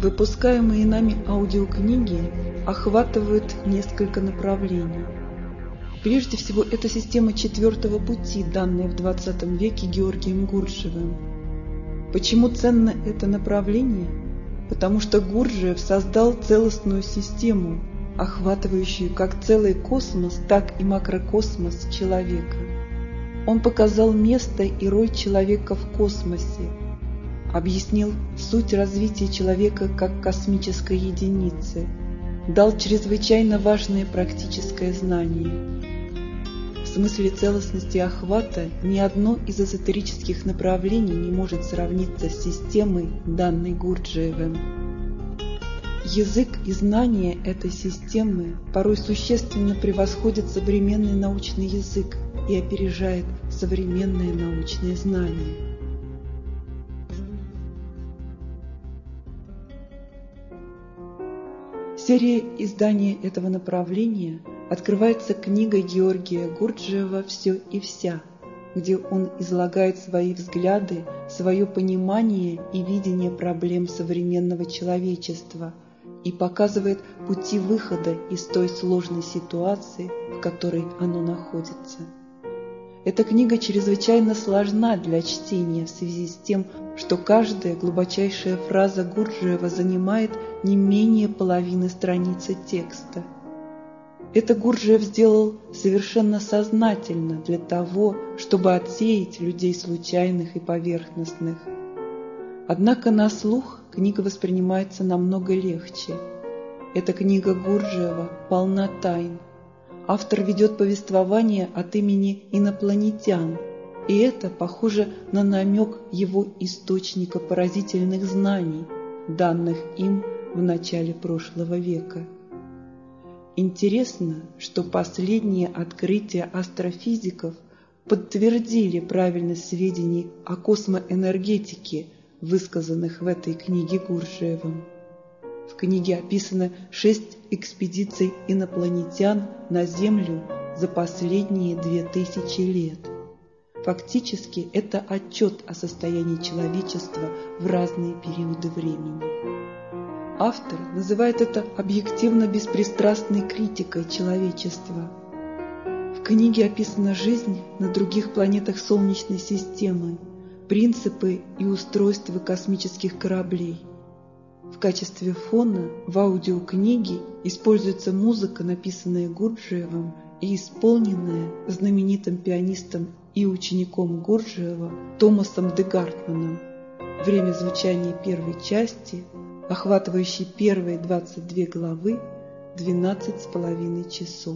Выпускаемые нами аудиокниги охватывают несколько направлений. Прежде всего, это система четвертого пути, данная в XX веке Георгием Гурджиевым. Почему ценно это направление? Потому что Гурджиев создал целостную систему, охватывающую как целый космос, так и макрокосмос человека. Он показал место и роль человека в космосе, объяснил суть развития человека как космической единицы, дал чрезвычайно важное практическое знание. В смысле целостности охвата ни одно из эзотерических направлений не может сравниться с системой, данной Гурджиевым. Язык и знания этой системы порой существенно превосходят современный научный язык и опережает современное научное знание. Серия издания этого направления открывается книгой Георгия Гурджиева «Все и вся», где он излагает свои взгляды, свое понимание и видение проблем современного человечества и показывает пути выхода из той сложной ситуации, в которой оно находится. Эта книга чрезвычайно сложна для чтения в связи с тем, что каждая глубочайшая фраза Гурджиева занимает не менее половины страницы текста. Это Гурджиев сделал совершенно сознательно для того, чтобы отсеять людей случайных и поверхностных. Однако на слух книга воспринимается намного легче. Эта книга Гурджиева полна тайн. Автор ведет повествование от имени инопланетян, и это похоже на намек его источника поразительных знаний, данных им в начале прошлого века. Интересно, что последние открытия астрофизиков подтвердили правильность сведений о космоэнергетике, высказанных в этой книге Гурджиевым. В книге описано 6 экспедиций инопланетян на Землю за последние 2000 лет. Фактически это отчет о состоянии человечества в разные периоды времени. Автор называет это объективно-беспристрастной критикой человечества. В книге описана жизнь на других планетах Солнечной системы, принципы и устройства космических кораблей. В качестве фона в аудиокниге используется музыка, написанная Гурджиевым и исполненная знаменитым пианистом и учеником Гурджиева Томасом де Гартманом. Время звучания первой части, охватывающей первые 22 главы, 12,5 часов.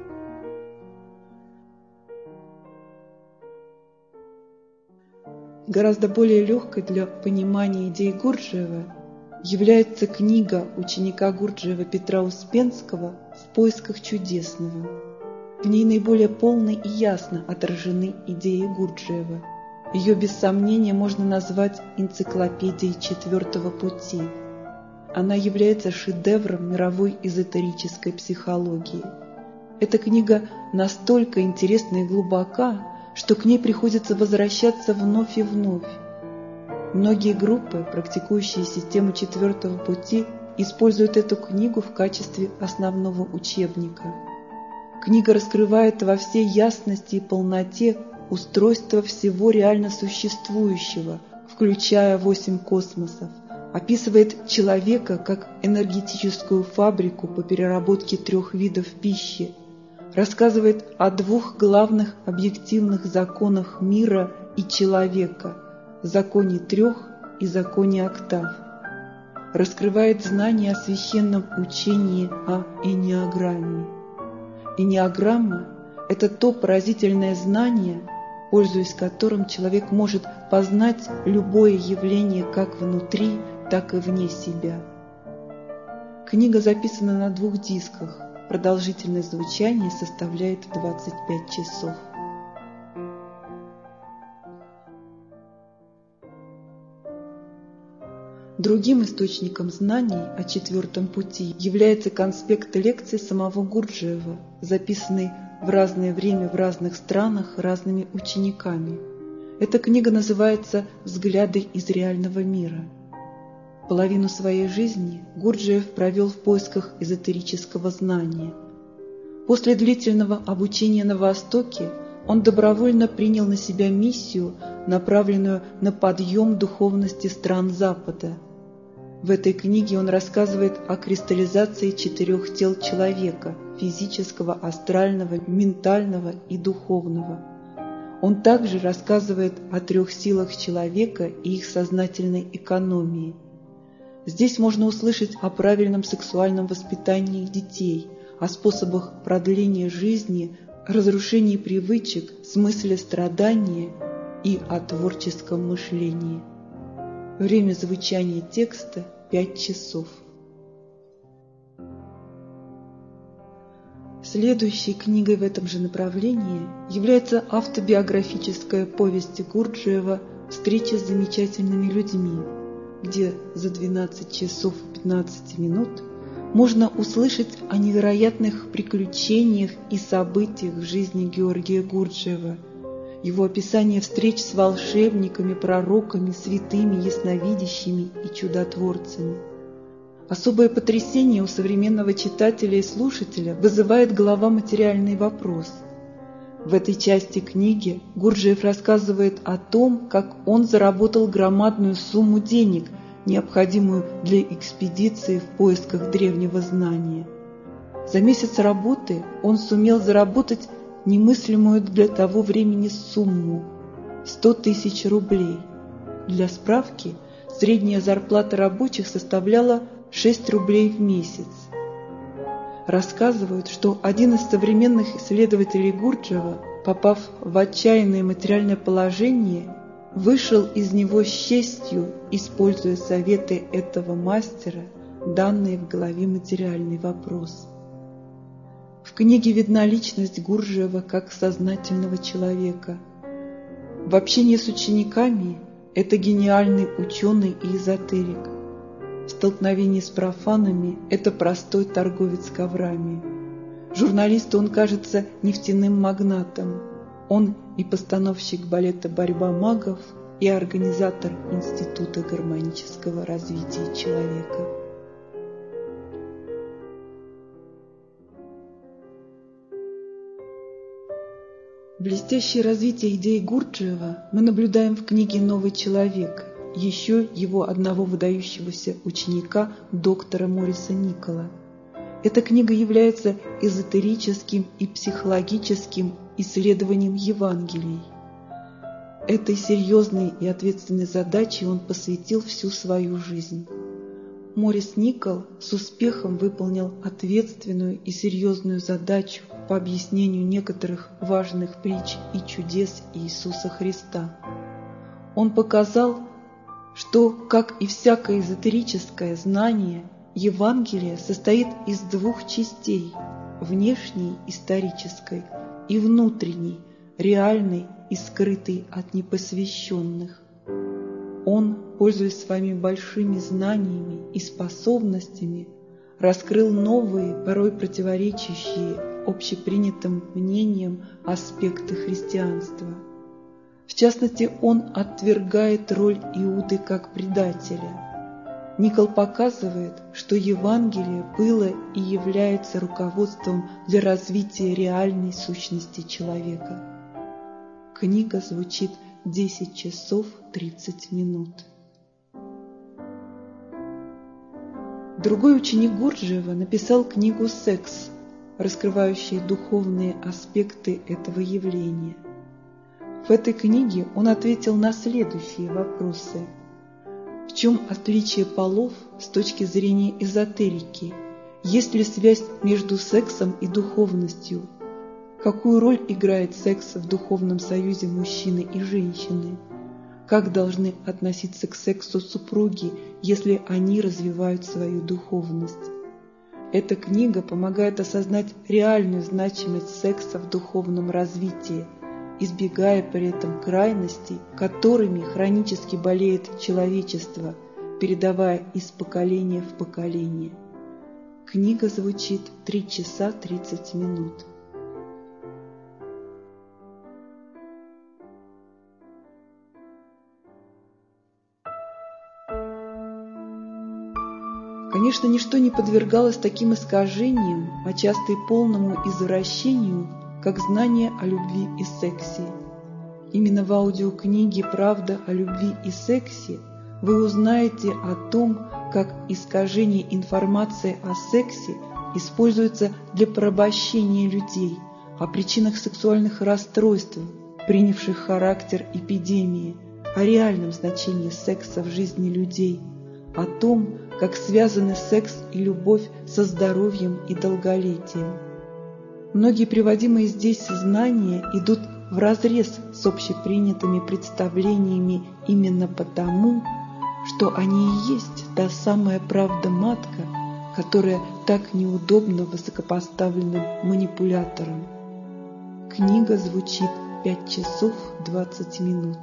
Гораздо более легкой для понимания идей Гурджиева является книга ученика Гурджиева Петра Успенского «В поисках чудесного». В ней наиболее полно и ясно отражены идеи Гурджиева. Ее без сомнения можно назвать энциклопедией четвертого пути. Она является шедевром мировой эзотерической психологии. Эта книга настолько интересна и глубока, что к ней приходится возвращаться вновь и вновь. Многие группы, практикующие систему четвертого пути, используют эту книгу в качестве основного учебника. Книга раскрывает во всей ясности и полноте устройство всего реально существующего, включая 8 космосов, описывает человека как энергетическую фабрику по переработке 3 видов пищи, рассказывает о 2 главных объективных законах мира и человека – законе 3 и законе октав, раскрывает знания о священном учении о энеограмме. Энеограмма – это то поразительное знание, пользуясь которым человек может познать любое явление как внутри, так и вне себя. Книга записана на 2 дисках, продолжительность звучания составляет 25 часов. Другим источником знаний о четвертом пути является конспект лекций самого Гурджиева, записанный в разное время в разных странах разными учениками. Эта книга называется «Взгляды из реального мира». Половину своей жизни Гурджиев провел в поисках эзотерического знания. После длительного обучения на Востоке он добровольно принял на себя миссию, направленную на подъем духовности стран Запада. В этой книге он рассказывает о кристаллизации 4 тел человека – физического, астрального, ментального и духовного. Он также рассказывает о 3 силах человека и их сознательной экономии. Здесь можно услышать о правильном сексуальном воспитании детей, о способах продления жизни, разрушении привычек, смысле страдания и о творческом мышлении. Время звучания текста – 5 часов. Следующей книгой в этом же направлении является автобиографическая повесть Гурджиева «Встреча с замечательными людьми», где за 12 часов 15 минут можно услышать о невероятных приключениях и событиях в жизни Георгия Гурджиева, его описание встреч с волшебниками, пророками, святыми, ясновидящими и чудотворцами. Особое потрясение у современного читателя и слушателя вызывает глава «Материальный вопрос». В этой части книги Гурджиев рассказывает о том, как он заработал громадную сумму денег, необходимую для экспедиции в поисках древнего знания. За месяц работы он сумел заработать немыслимую для того времени сумму – 100 тысяч рублей. Для справки, средняя зарплата рабочих составляла 6 рублей в месяц. Рассказывают, что один из современных исследователей Гурджиева, попав в отчаянное материальное положение, вышел из него с честью, используя советы этого мастера, данные в главе «Материальный вопрос». В книге видна личность Гурджиева как сознательного человека. В общении с учениками это гениальный ученый и эзотерик. В столкновении с профанами это простой торговец коврами. Журналисту он кажется нефтяным магнатом. Он и постановщик балета «Борьба магов», и организатор Института гармонического развития человека. Блестящее развитие идей Гурджиева мы наблюдаем в книге «Новый человек», еще его одного выдающегося ученика, доктора Мориса Никола. Эта книга является эзотерическим и психологическим исследованием Евангелий. Этой серьезной и ответственной задаче он посвятил всю свою жизнь. Морис Никол с успехом выполнил ответственную и серьезную задачу по объяснению некоторых важных притч и чудес Иисуса Христа. Он показал, что, как и всякое эзотерическое знание, Евангелие состоит из 2 частей – внешней, исторической, и внутренней, реальной и скрытой от непосвященных. Он, пользуясь своими большими знаниями и способностями, раскрыл новые, порой противоречащие общепринятым мнениям аспекты христианства. В частности, он отвергает роль Иуды как предателя. Никол показывает, что Евангелие было и является руководством для развития реальной сущности человека. Книга звучит 10 часов 30 минут. Другой ученик Гурджиева написал книгу «Секс», раскрывающую духовные аспекты этого явления. В этой книге он ответил на следующие вопросы. В чем отличие полов с точки зрения эзотерики? Есть ли связь между сексом и духовностью? Какую роль играет секс в духовном союзе мужчины и женщины? Как должны относиться к сексу супруги, если они развивают свою духовность? Эта книга помогает осознать реальную значимость секса в духовном развитии, избегая при этом крайностей, которыми хронически болеет человечество, передавая из поколения в поколение. Книга звучит 3 часа 30 минут. Конечно, ничто не подвергалось таким искажениям, а часто и полному извращению, как знание о любви и сексе. Именно в аудиокниге «Правда о любви и сексе» вы узнаете о том, как искажение информации о сексе используется для порабощения людей, о причинах сексуальных расстройств, принявших характер эпидемии, о реальном значении секса в жизни людей, о том, как связаны секс и любовь со здоровьем и долголетием. Многие приводимые здесь знания идут вразрез с общепринятыми представлениями именно потому, что они и есть та самая правда-матка, которая так неудобна высокопоставленным манипуляторам. Книга звучит 5 часов 20 минут.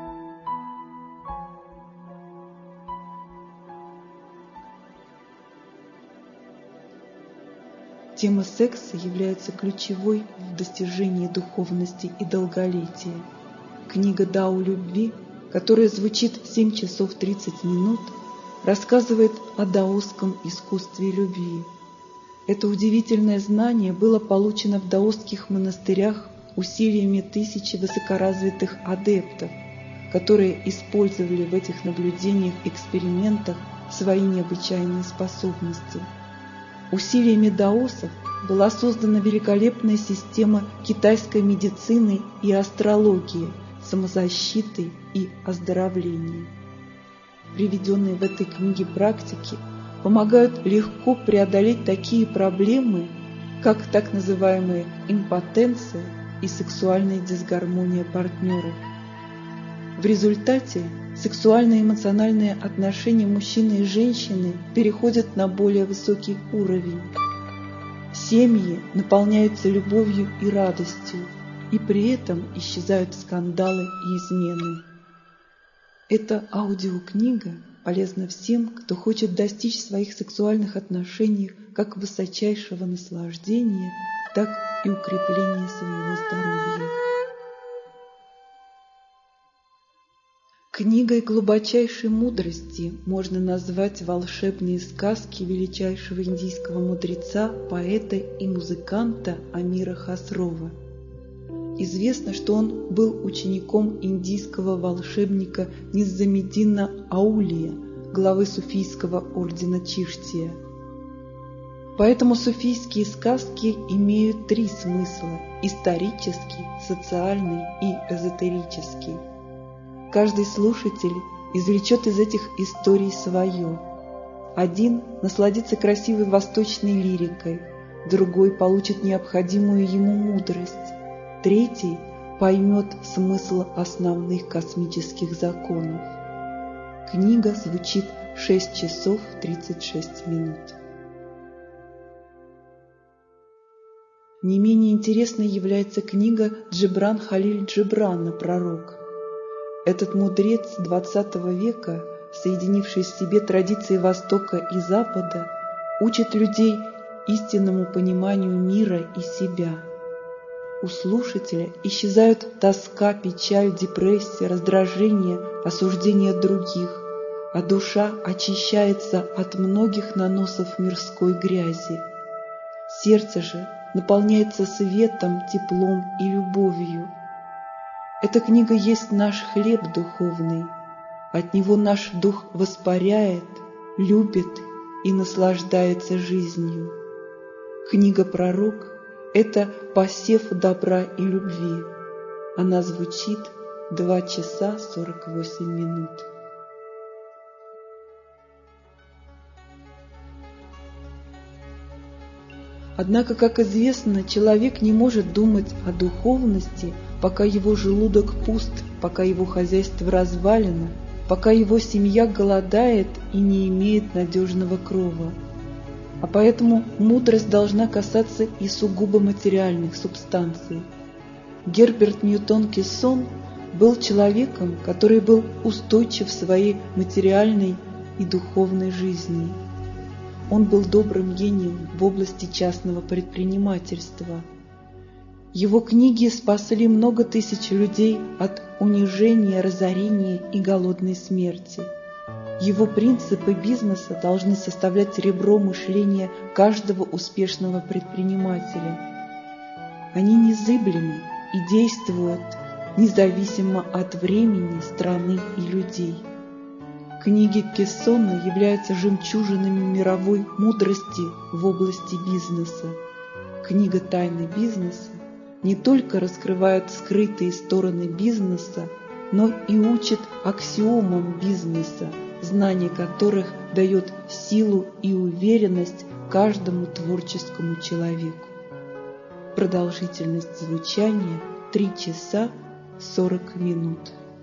Тема секса является ключевой в достижении духовности и долголетия. Книга «Дао любви», которая звучит 7 часов 30 минут, рассказывает о даосском искусстве любви. Это удивительное знание было получено в даосских монастырях усилиями тысячи высокоразвитых адептов, которые использовали в этих наблюдениях-экспериментах свои необычайные способности. Усилиями даосов была создана великолепная система китайской медицины и астрологии, самозащиты и оздоровления. Приведенные в этой книге практики помогают легко преодолеть такие проблемы, как так называемая импотенция и сексуальная дисгармония партнеров. В результате сексуальные и эмоциональные отношения мужчины и женщины переходят на более высокий уровень. Семьи наполняются любовью и радостью, и при этом исчезают скандалы и измены. Эта аудиокнига полезна всем, кто хочет достичь в своих сексуальных отношениях как высочайшего наслаждения, так и укрепления своего здоровья. Книгой глубочайшей мудрости можно назвать волшебные сказки величайшего индийского мудреца, поэта и музыканта Амира Хасрова. Известно, что он был учеником индийского волшебника Низамеддина Аулия, главы суфийского ордена Чиштия. Поэтому суфийские сказки имеют 3 смысла – исторический, социальный и эзотерический. Каждый слушатель извлечет из этих историй свое. Один насладится красивой восточной лирикой, другой получит необходимую ему мудрость, третий поймет смысл основных космических законов. Книга звучит 6 часов 36 минут. Не менее интересной является книга Джебран Халиль Джебрана «Пророк». Этот мудрец XX века, соединивший в себе традиции Востока и Запада, учит людей истинному пониманию мира и себя. У слушателя исчезают тоска, печаль, депрессия, раздражение, осуждение других, а душа очищается от многих наносов мирской грязи. Сердце же наполняется светом, теплом и любовью. Эта книга есть наш хлеб духовный, от него наш дух воспаряет, любит и наслаждается жизнью. Книга «Пророк» — это посев добра и любви. Она звучит 2 часа 48 минут. Однако, как известно, человек не может думать о духовности, пока его желудок пуст, пока его хозяйство развалено, пока его семья голодает и не имеет надежного крова. А поэтому мудрость должна касаться и сугубо материальных субстанций. Герберт Ньютон Кессон был человеком, который был устойчив в своей материальной и духовной жизни. Он был добрым гением в области частного предпринимательства. Его книги спасли много тысяч людей от унижения, разорения и голодной смерти. Его принципы бизнеса должны составлять ребро мышления каждого успешного предпринимателя. Они незыблемы и действуют независимо от времени, страны и людей. Книги Кессона являются жемчужинами мировой мудрости в области бизнеса. Книга «Тайны бизнеса» не только раскрывает скрытые стороны бизнеса, но и учит аксиомам бизнеса, знание которых дает силу и уверенность каждому творческому человеку. Продолжительность звучания 3 часа 40 минут.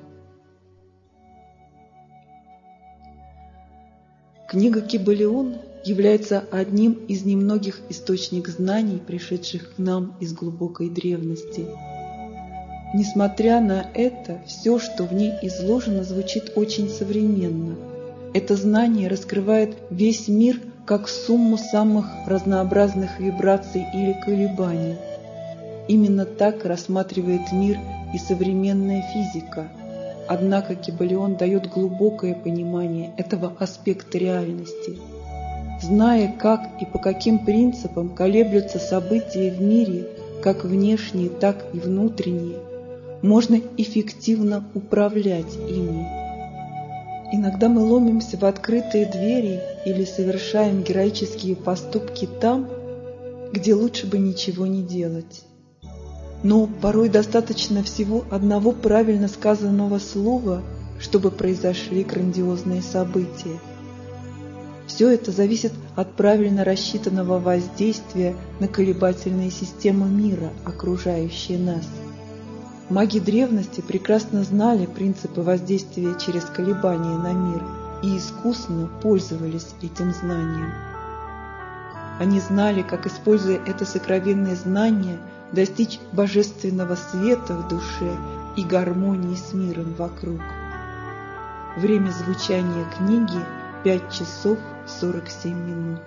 Книга Кибалион является одним из немногих источников знаний, пришедших к нам из глубокой древности. Несмотря на это, все, что в ней изложено, звучит очень современно. Это знание раскрывает весь мир как сумму самых разнообразных вибраций или колебаний. Именно так рассматривает мир и современная физика. Однако Кибалион дает глубокое понимание этого аспекта реальности. Зная, как и по каким принципам колеблются события в мире, как внешние, так и внутренние, можно эффективно управлять ими. Иногда мы ломимся в открытые двери или совершаем героические поступки там, где лучше бы ничего не делать. Но порой достаточно всего одного правильно сказанного слова, чтобы произошли грандиозные события. Все это зависит от правильно рассчитанного воздействия на колебательные системы мира, окружающие нас. Маги древности прекрасно знали принципы воздействия через колебания на мир и искусно пользовались этим знанием. Они знали, как, используя это сокровенное знание, достичь божественного света в душе и гармонии с миром вокруг. Время звучания книги 5 часов 47 минут.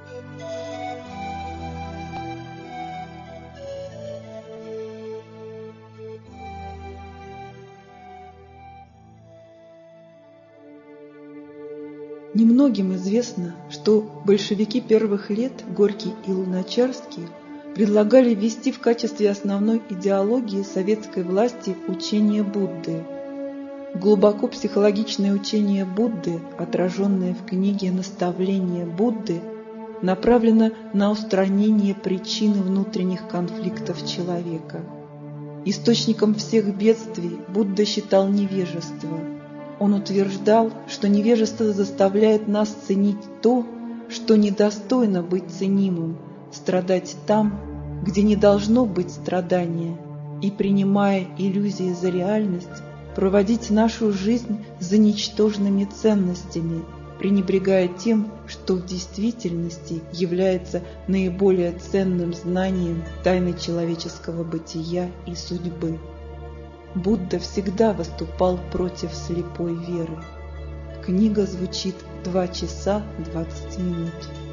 Немногим известно, что большевики первых лет, Горький и Луначарский, предлагали ввести в качестве основной идеологии советской власти учение Будды. Глубоко психологичное учение Будды, отраженное в книге «Наставления Будды», направлено на устранение причины внутренних конфликтов человека. Источником всех бедствий Будда считал невежество. Он утверждал, что невежество заставляет нас ценить то, что недостойно быть ценимым, страдать там, где не должно быть страдания, и, принимая иллюзии за реальность, проводить нашу жизнь за ничтожными ценностями, пренебрегая тем, что в действительности является наиболее ценным знанием тайны человеческого бытия и судьбы. Будда всегда выступал против слепой веры. Книга звучит 2 часа 20 минут.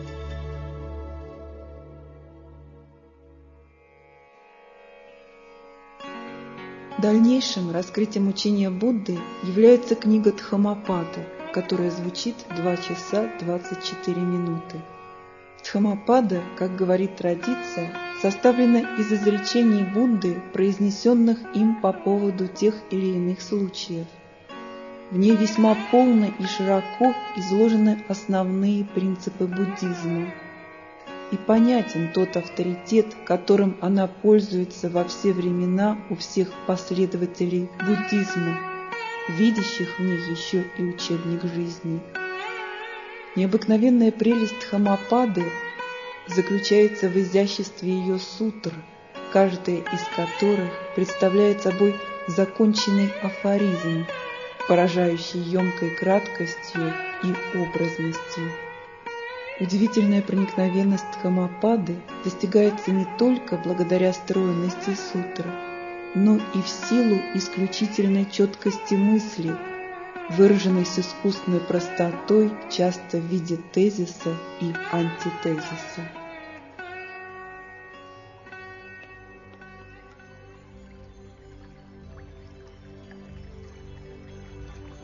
Дальнейшим раскрытием учения Будды является книга Дхаммапада, которая звучит 2 часа 24 минуты. Дхаммапада, как говорит традиция, составлена из изречений Будды, произнесенных им по поводу тех или иных случаев. В ней весьма полно и широко изложены основные принципы буддизма. И понятен тот авторитет, которым она пользуется во все времена у всех последователей буддизма, видящих в ней еще и учебник жизни. Необыкновенная прелесть Дхаммапады заключается в изяществе ее сутр, каждая из которых представляет собой законченный афоризм, поражающий емкой краткостью и образностью. Удивительная проникновенность Дхаммапады достигается не только благодаря стройности сутры, но и в силу исключительной четкости мысли, выраженной с искусной простотой, часто в виде тезиса и антитезиса.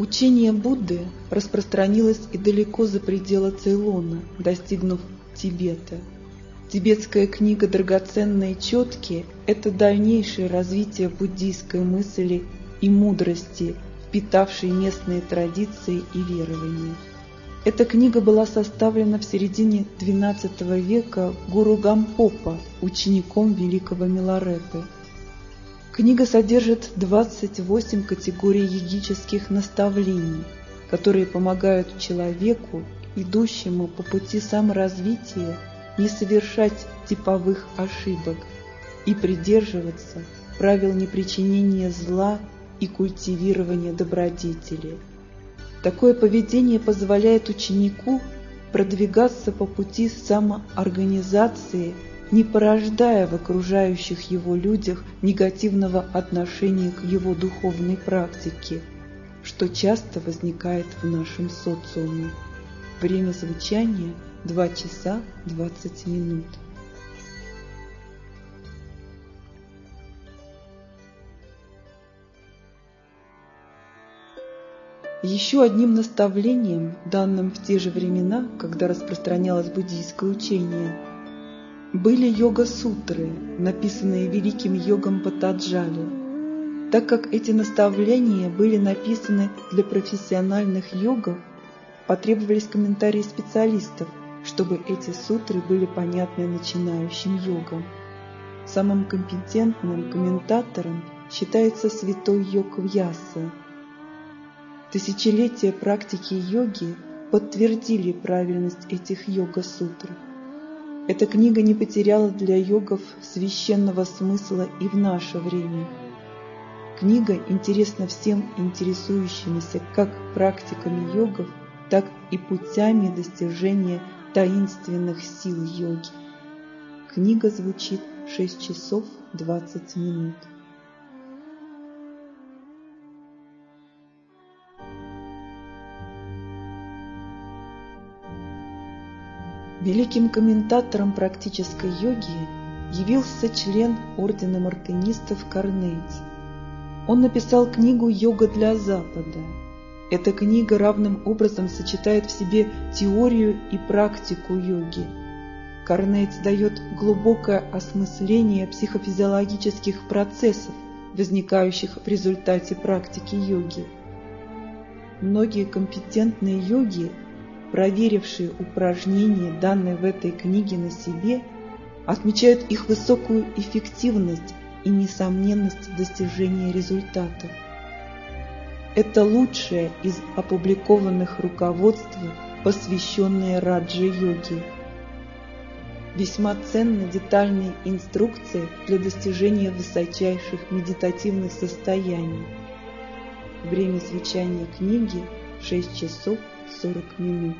Учение Будды распространилось и далеко за пределы Цейлона, достигнув Тибета. Тибетская книга «Драгоценные четки» – это дальнейшее развитие буддийской мысли и мудрости, впитавшей местные традиции и верования. Эта книга была составлена в середине XII века гуру Гампопа, учеником великого Миларепы. Книга содержит 28 категорий йогических наставлений, которые помогают человеку, идущему по пути саморазвития, не совершать типовых ошибок и придерживаться правил непричинения зла и культивирования добродетели. Такое поведение позволяет ученику продвигаться по пути самоорганизации, не порождая в окружающих его людях негативного отношения к его духовной практике, что часто возникает в нашем социуме. Время звучания – 2 часа 20 минут. Еще одним наставлением, данным в те же времена, когда распространялось буддийское учение, были йога-сутры, написанные великим йогом Патаджали. Так как эти наставления были написаны для профессиональных йогов, потребовались комментарии специалистов, чтобы эти сутры были понятны начинающим йогам. Самым компетентным комментатором считается святой йог Вьяса. Тысячелетия практики йоги подтвердили правильность этих йога-сутр. Эта книга не потеряла для йогов священного смысла и в наше время. Книга интересна всем интересующимся как практиками йогов, так и путями достижения таинственных сил йоги. Книга звучит 6 часов 20 минут. Великим комментатором практической йоги явился член ордена мартинистов Корнейтс. Он написал книгу «Йога для Запада». Эта книга равным образом сочетает в себе теорию и практику йоги. Корнейтс дает глубокое осмысление психофизиологических процессов, возникающих в результате практики йоги. Многие компетентные йоги, проверившие упражнения, данные в этой книге на себе, отмечают их высокую эффективность и несомненность достижения результатов. Это лучшее из опубликованных руководств, посвященное раджа-йоге. Весьма ценны детальные инструкции для достижения высочайших медитативных состояний. Время звучания книги – 6 часов 40 минут.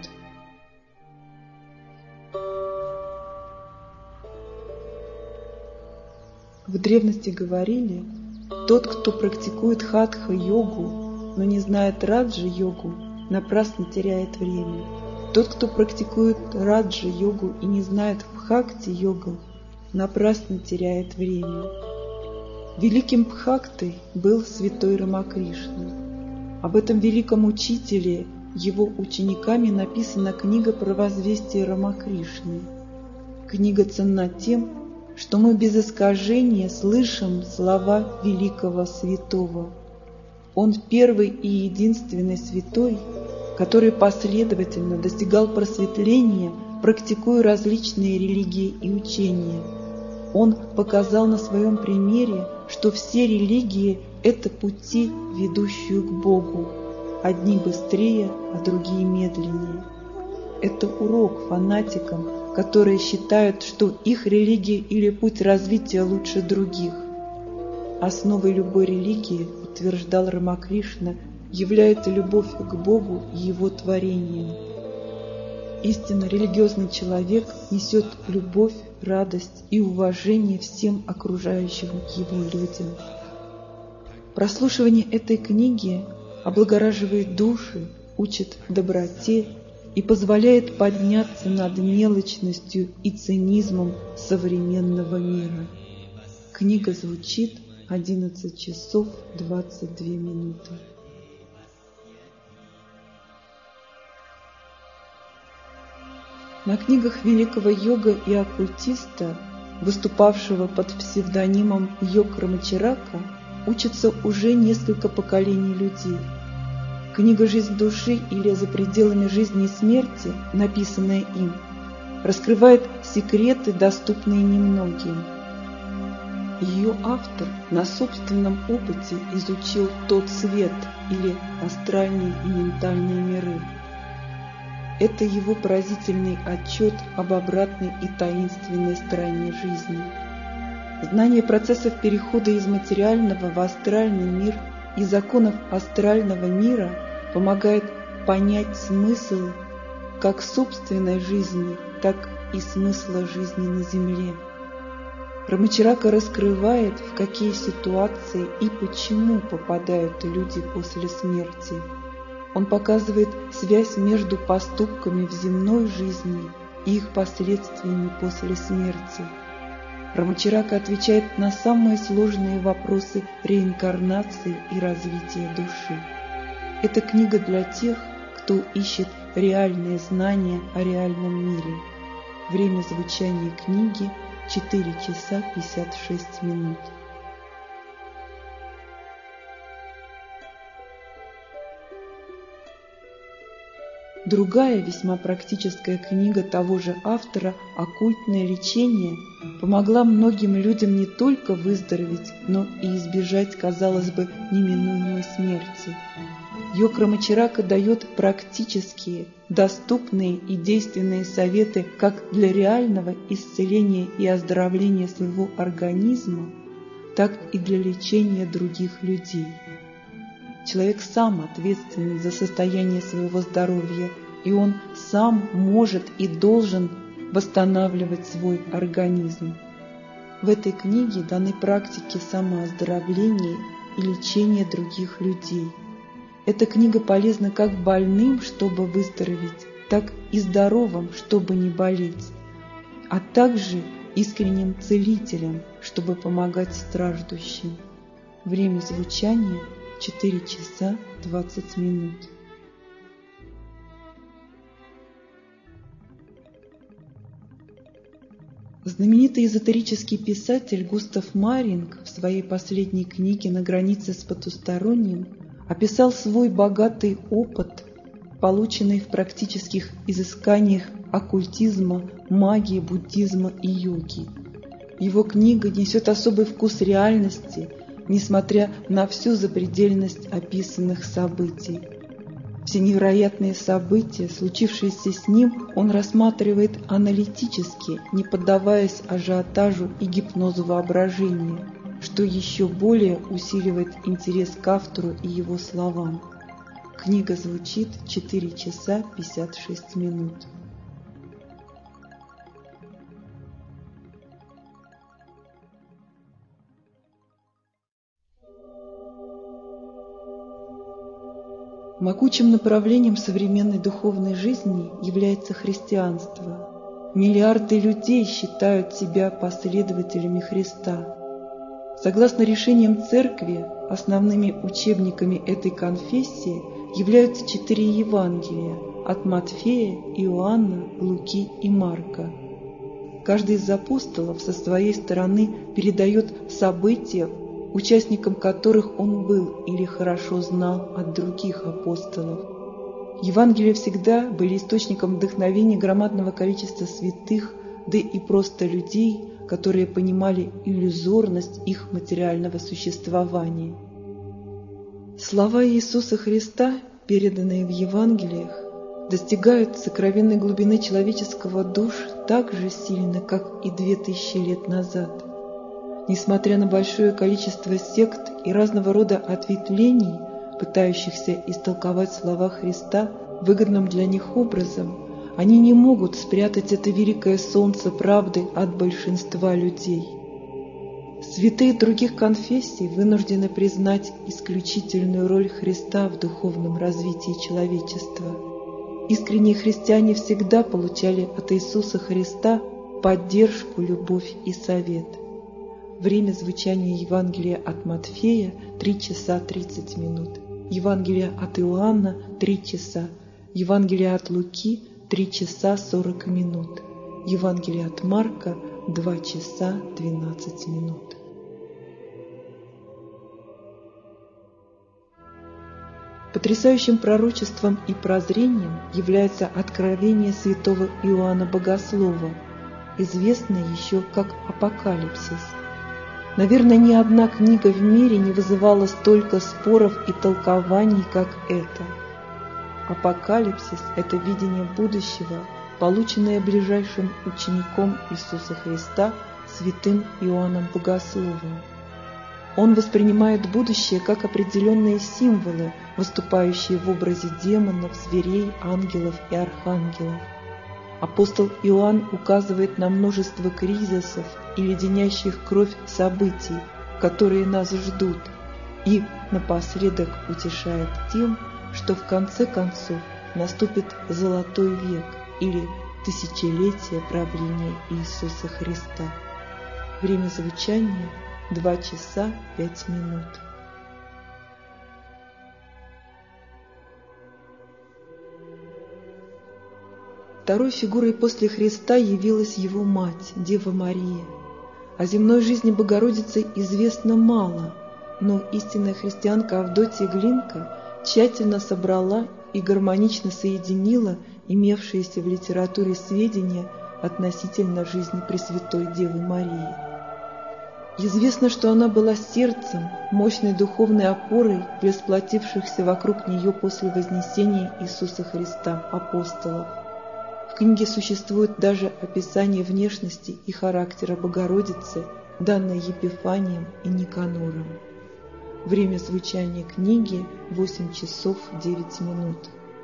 В древности говорили, тот, кто практикует хатха-йогу, но не знает раджа-йогу, напрасно теряет время. Тот, кто практикует раджа-йогу и не знает бхакти-йогу, напрасно теряет время. Великим бхактой был святой Рамакришна. Об этом великом учителе его учениками написана книга про возвестие Рамакришны. Книга ценна тем, что мы без искажения слышим слова великого святого. Он первый и единственный святой, который последовательно достигал просветления, практикуя различные религии и учения. Он показал на своем примере, что все религии – это пути, ведущие к Богу, одни быстрее, а другие медленнее. Это урок фанатикам, которые считают, что их религия или путь развития лучше других. Основой любой религии, утверждал Рамакришна, является любовь к Богу и Его творениям. Истинно религиозный человек несет любовь, радость и уважение всем окружающим его людям. Прослушивание этой книги облагораживает души, учит доброте и позволяет подняться над мелочностью и цинизмом современного мира. Книга звучит 11 часов 22 минуты. На книгах великого йога и оккультиста, выступавшего под псевдонимом Йог Рамачарака, учатся уже несколько поколений людей. Книга «Жизнь души» или «За пределами жизни и смерти», написанная им, раскрывает секреты, доступные немногим. Ее автор на собственном опыте изучил тот свет или астральные и ментальные миры. Это его поразительный отчет об обратной и таинственной стороне жизни. Знание процессов перехода из материального в астральный мир и законов астрального мира помогает понять смысл как собственной жизни, так и смысла жизни на Земле. Рамачарака раскрывает, в какие ситуации и почему попадают люди после смерти. Он показывает связь между поступками в земной жизни и их последствиями после смерти. Рамачарака отвечает на самые сложные вопросы реинкарнации и развития души. Это книга для тех, кто ищет реальные знания о реальном мире. Время звучания книги 4 часа 56 минут. Другая весьма практическая книга того же автора «Оккультное лечение» помогла многим людям не только выздороветь, но и избежать, казалось бы, неминуемой смерти. Йог Рамачарака дает практические, доступные и действенные советы как для реального исцеления и оздоровления своего организма, так и для лечения других людей. Человек сам ответственен за состояние своего здоровья, и он сам может и должен восстанавливать свой организм. В этой книге даны практики самооздоровления и лечения других людей. Эта книга полезна как больным, чтобы выздороветь, так и здоровым, чтобы не болеть, а также искренним целителям, чтобы помогать страждущим. Время звучания 4 часа 20 минут. Знаменитый эзотерический писатель Густав Маринг в своей последней книге «На границе с потусторонним» описал свой богатый опыт, полученный в практических изысканиях оккультизма, магии, буддизма и йоги. Его книга несет особый вкус реальности, несмотря на всю запредельность описанных событий. Все невероятные события, случившиеся с ним, он рассматривает аналитически, не поддаваясь ажиотажу и гипнозу воображения, что еще более усиливает интерес к автору и его словам. Книга звучит 4 часа 56 минут. Могучим направлением современной духовной жизни является христианство. Миллиарды людей считают себя последователями Христа. Согласно решениям Церкви, основными учебниками этой конфессии являются 4 Евангелия от Матфея, Иоанна, Луки и Марка. Каждый из апостолов со своей стороны передает события, участником которых он был или хорошо знал от других апостолов. Евангелия всегда были источником вдохновения громадного количества святых, да и просто людей, которые понимали иллюзорность их материального существования. Слова Иисуса Христа, переданные в Евангелиях, достигают сокровенной глубины человеческого душ так же сильно, как и 2000 лет назад. Несмотря на большое количество сект и разного рода ответвлений, пытающихся истолковать слова Христа выгодным для них образом, они не могут спрятать это великое солнце правды от большинства людей. Святые других конфессий вынуждены признать исключительную роль Христа в духовном развитии человечества. Искренние христиане всегда получали от Иисуса Христа поддержку, любовь и совет. Время звучания Евангелия от Матфея 3 часа 30 минут, Евангелия от Иоанна 3 часа, Евангелия от Луки 3 часа 40 минут. Евангелие от Марка 2 часа 12 минут. Потрясающим пророчеством и прозрением является откровение святого Иоанна Богослова, известное еще как Апокалипсис. Наверное, ни одна книга в мире не вызывала столько споров и толкований, как эта. Апокалипсис – это видение будущего, полученное ближайшим учеником Иисуса Христа, святым Иоанном Богословом. Он воспринимает будущее как определенные символы, выступающие в образе демонов, зверей, ангелов и архангелов. Апостол Иоанн указывает на множество кризисов и леденящих кровь событий, которые нас ждут, и напоследок утешает тем, что в конце концов наступит Золотой век или тысячелетие правления Иисуса Христа. Время звучания 2 часа 5 минут. Второй фигурой после Христа явилась его мать, Дева Мария. О земной жизни Богородицы известно мало, но истинная христианка Авдотья Глинка тщательно собрала и гармонично соединила имевшиеся в литературе сведения относительно жизни Пресвятой Девы Марии. Известно, что она была сердцем, мощной духовной опорой для сплотившихся вокруг нее после вознесения Иисуса Христа апостолов. В книге существует даже описание внешности и характера Богородицы, данное Епифанием и Никанором. Время звучания книги 8 часов 9 минут.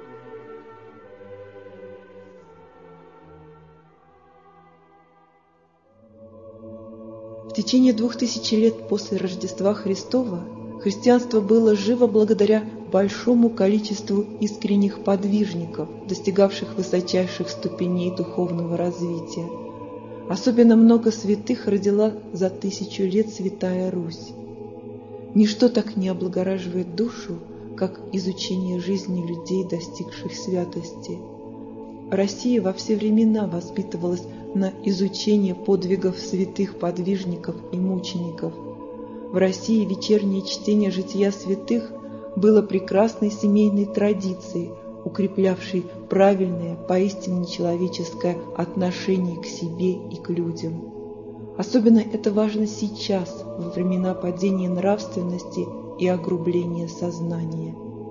В течение 2000 лет после Рождества Христова христианство было живо благодаря большому количеству искренних подвижников, достигавших высочайших ступеней духовного развития. Особенно много святых родила за 1000 лет Святая Русь. Ничто так не облагораживает душу, как изучение жизни людей, достигших святости. Россия во все времена воспитывалась на изучение подвигов святых подвижников и мучеников. В России вечернее чтение жития святых было прекрасной семейной традицией, укреплявшей правильное, поистине человеческое отношение к себе и к людям. Особенно это важно сейчас, во времена падения нравственности и огрубления сознания.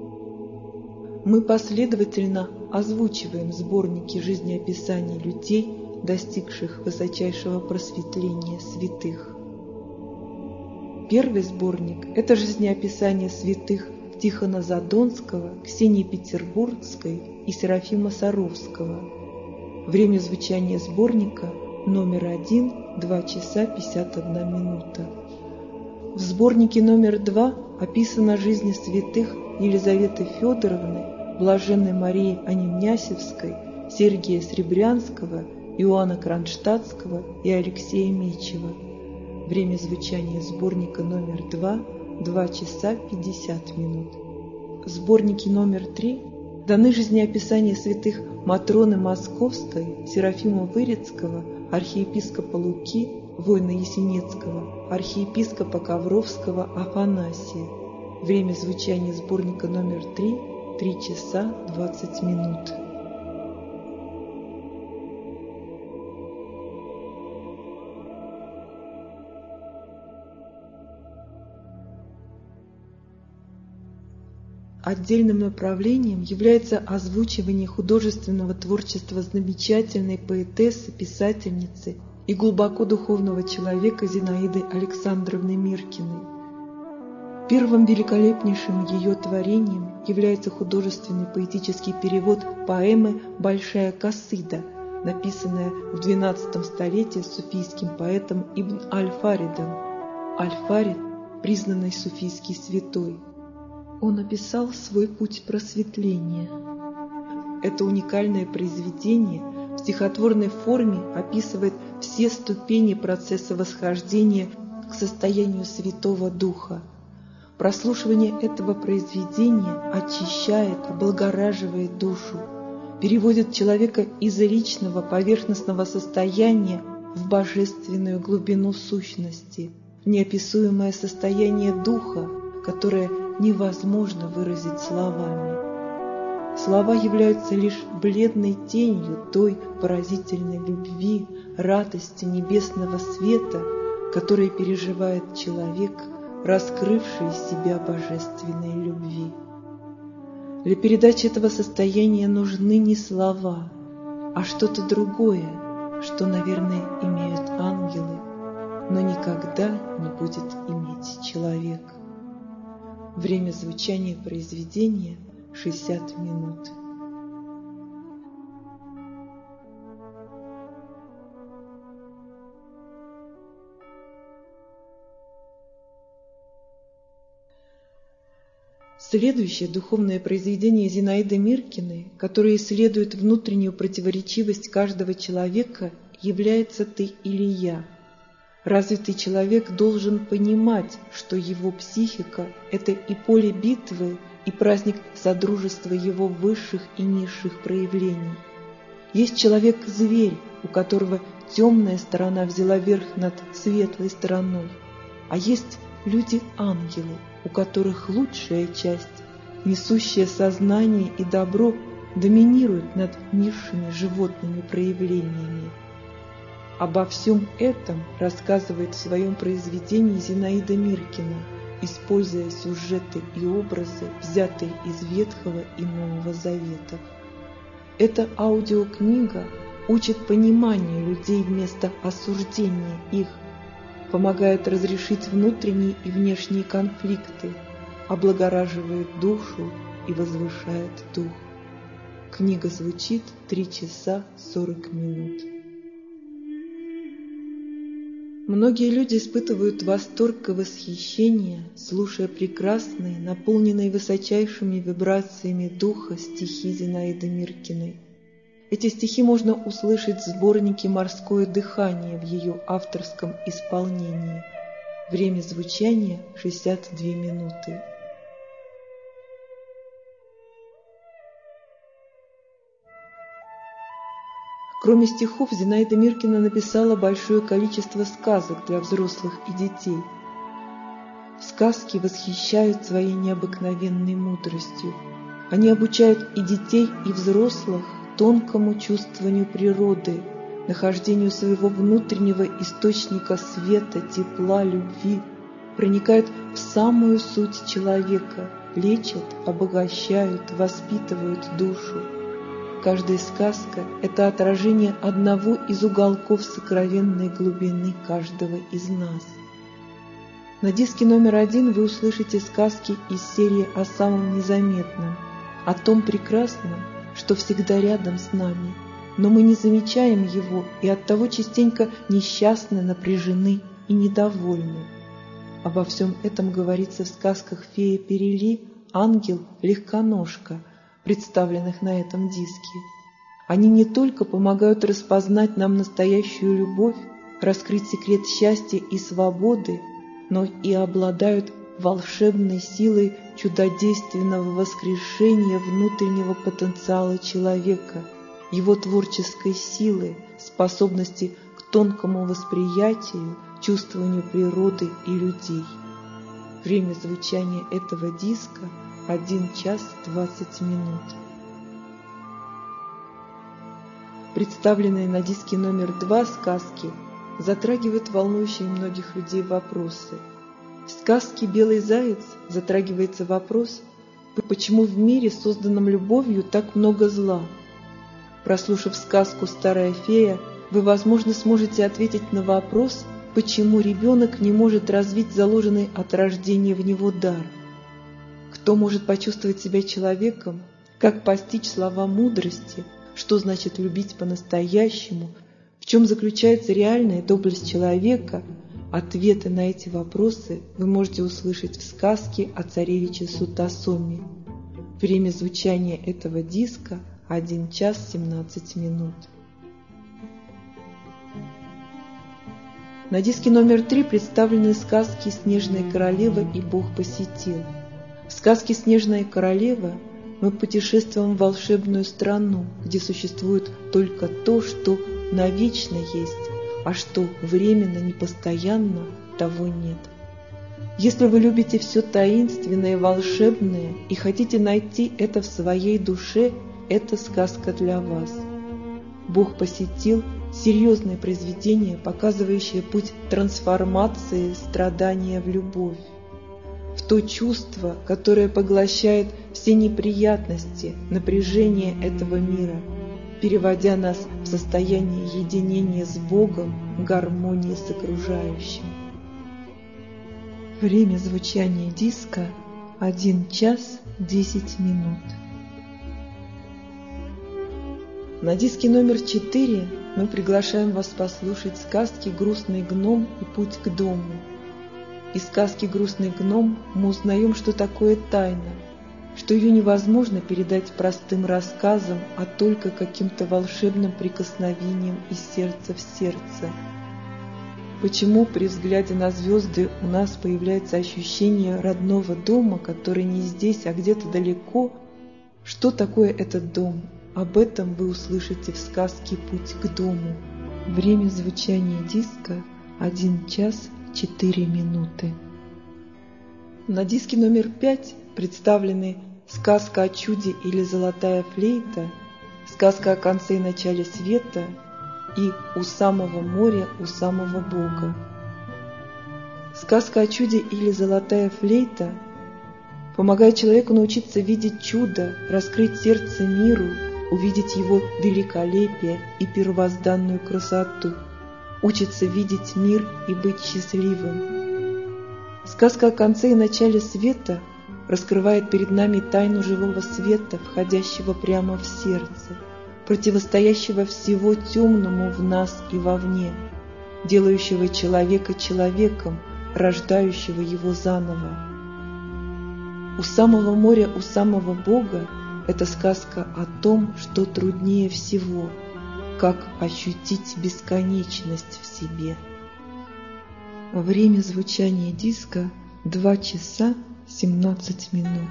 Мы последовательно озвучиваем сборники жизнеописаний людей, достигших высочайшего просветления святых. Первый сборник – это жизнеописание святых Тихона Задонского, Ксении Петербургской и Серафима Саровского. Время звучания сборника номер 1 – 2 часа 51 минута. В сборнике номер 2 описана жизнь святых Елизаветы Федоровны, Блаженной Марии Анемнясевской, Сергия Сребрянского, Иоанна Кронштадтского и Алексея Мечева. Время звучания сборника номер 2 – 2 часа 50 минут. В сборнике номер 3 даны жизнеописания святых Матроны Московской, Серафима Вырицкого, архиепископа Луки, воина Есенецкого, архиепископа Ковровского Афанасия. Время звучания сборника номер 3 – 3 часа 20 минут. Отдельным направлением является озвучивание художественного творчества замечательной поэтессы, писательницы и глубоко духовного человека Зинаиды Александровны Миркиной. Первым великолепнейшим ее творением является художественный поэтический перевод поэмы «Большая Касыда», написанная в XII столетии суфийским поэтом Ибн Аль-Фаридом. Аль-Фарид – признанный суфийский святой. Он описал свой путь просветления. Это уникальное произведение в стихотворной форме описывает все ступени процесса восхождения к состоянию Святого Духа. Прослушивание этого произведения очищает, облагораживает душу. переводит человека из личного поверхностного состояния в божественную глубину сущности, в неописуемое состояние духа, которое невозможно выразить словами. Слова являются лишь бледной тенью той поразительной любви, радости небесного света, который переживает человек, раскрывший себя божественной любви. Для передачи этого состояния нужны не слова, а что-то другое, что, наверное, имеют ангелы, но никогда не будет иметь человек. Время звучания произведения — 60 минут. Следующее духовное произведение Зинаиды Миркиной, которое исследует внутреннюю противоречивость каждого человека, является «Ты или я?». Развитый человек должен понимать, что его психика – это и поле битвы, и праздник содружества его высших и низших проявлений. Есть человек-зверь, у которого темная сторона взяла верх над светлой стороной, а есть люди-ангелы, у которых лучшая часть, несущая сознание и добро, доминирует над низшими животными проявлениями. Обо всем этом рассказывает в своем произведении Зинаида Миркина, используя сюжеты и образы, взятые из Ветхого и Нового Заветов. Эта аудиокнига учит пониманию людей вместо осуждения их, помогает разрешить внутренние и внешние конфликты, облагораживает душу и возвышает дух. Книга звучит 3 часа 40 минут. Многие люди испытывают восторг и восхищение, слушая прекрасные, наполненные высочайшими вибрациями духа стихи Зинаиды Миркиной. Эти стихи можно услышать в сборнике «Морское дыхание» в ее авторском исполнении. Время звучания — 62 минуты. Кроме стихов, Зинаида Миркина написала большое количество сказок для взрослых и детей. Сказки восхищают своей необыкновенной мудростью. Они обучают и детей, и взрослых тонкому чувствованию природы, нахождению своего внутреннего источника света, тепла, любви, проникают в самую суть человека, лечат, обогащают, воспитывают душу. Каждая сказка – это отражение одного из уголков сокровенной глубины каждого из нас. На диске номер 1 вы услышите сказки из серии о самом незаметном, о том прекрасном, что всегда рядом с нами, но мы не замечаем его и оттого частенько несчастны, напряжены и недовольны. Обо всем этом говорится в сказках «Фея Перели», «Ангел», «Легконожка», представленных на этом диске. Они не только помогают распознать нам настоящую любовь, раскрыть секрет счастья и свободы, но и обладают волшебной силой чудодейственного воскрешения внутреннего потенциала человека, его творческой силы, способности к тонкому восприятию, чувствованию природы и людей. Время звучания этого диска — 1 час 20 минут. Представленные на диске номер 2 сказки затрагивают волнующие многих людей вопросы. В сказке «Белый заяц» затрагивается вопрос, почему в мире, созданном любовью, так много зла. Прослушав сказку «Старая фея», вы, возможно, сможете ответить на вопрос, почему ребенок не может развить заложенный от рождения в него дар. Кто может почувствовать себя человеком, как постичь слова мудрости, что значит любить по-настоящему, в чем заключается реальная доблесть человека? Ответы на эти вопросы вы можете услышать в сказке о царевиче Сутасоме. Время звучания этого диска — 1 час 17 минут. На диске номер 3 представлены сказки «Снежная королева» и «Бог посетил». В сказке «Снежная королева» мы путешествуем в волшебную страну, где существует только то, что навечно есть, а что временно, непостоянно, того нет. Если вы любите все таинственное и волшебное и хотите найти это в своей душе, это сказка для вас. Бог посетил серьезное произведение, показывающее путь трансформации страдания в любовь, в то чувство, которое поглощает все неприятности, напряжение этого мира, переводя нас в состояние единения с Богом, гармонии с окружающим. Время звучания диска 1 час 10 минут. На диске номер 4 мы приглашаем вас послушать сказки «Грустный гном» и «Путь к дому». Из сказки «Грустный гном» мы узнаем, что такое тайна, что ее невозможно передать простым рассказом, а только каким-то волшебным прикосновением из сердца в сердце. Почему при взгляде на звезды у нас появляется ощущение родного дома, который не здесь, а где-то далеко? Что такое этот дом? Об этом вы услышите в сказке «Путь к дому». Время звучания диска 1 час 4 минуты. На диске номер 5 представлены сказка о чуде или золотая флейта, сказка о конце и начале света и у самого моря, у самого Бога. Сказка о чуде или золотая флейта помогает человеку научиться видеть чудо, раскрыть сердце миру, увидеть его великолепие и первозданную красоту, учится видеть мир и быть счастливым. Сказка о конце и начале света раскрывает перед нами тайну живого света, входящего прямо в сердце, противостоящего всего темному в нас и вовне, делающего человека человеком, рождающего его заново. У самого моря, у самого Бога — это сказка о том, что труднее всего, как ощутить бесконечность в себе. Время звучания диска 2 часа 17 минут.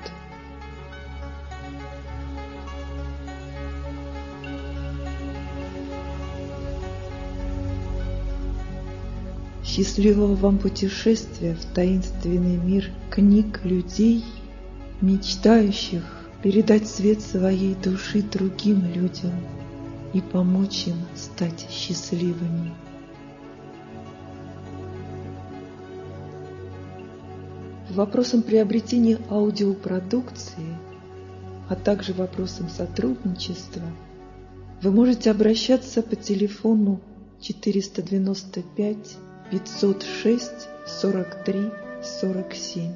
Счастливого вам путешествия в таинственный мир книг людей, мечтающих передать свет своей души другим людям и помочь им стать счастливыми. К вопросам приобретения аудиопродукции, а также вопросам сотрудничества вы можете обращаться по телефону 495 506 43 47.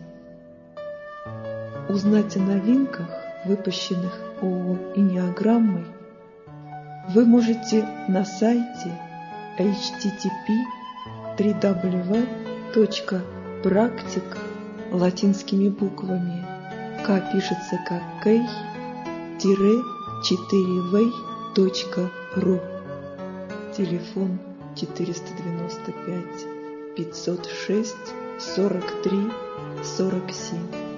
Узнать о новинках, выпущенных ООО «Энеограммой», вы можете на сайте http://www.praktik латинскими буквами К пишется как K-4way.ru. Телефон 495 506 43 47.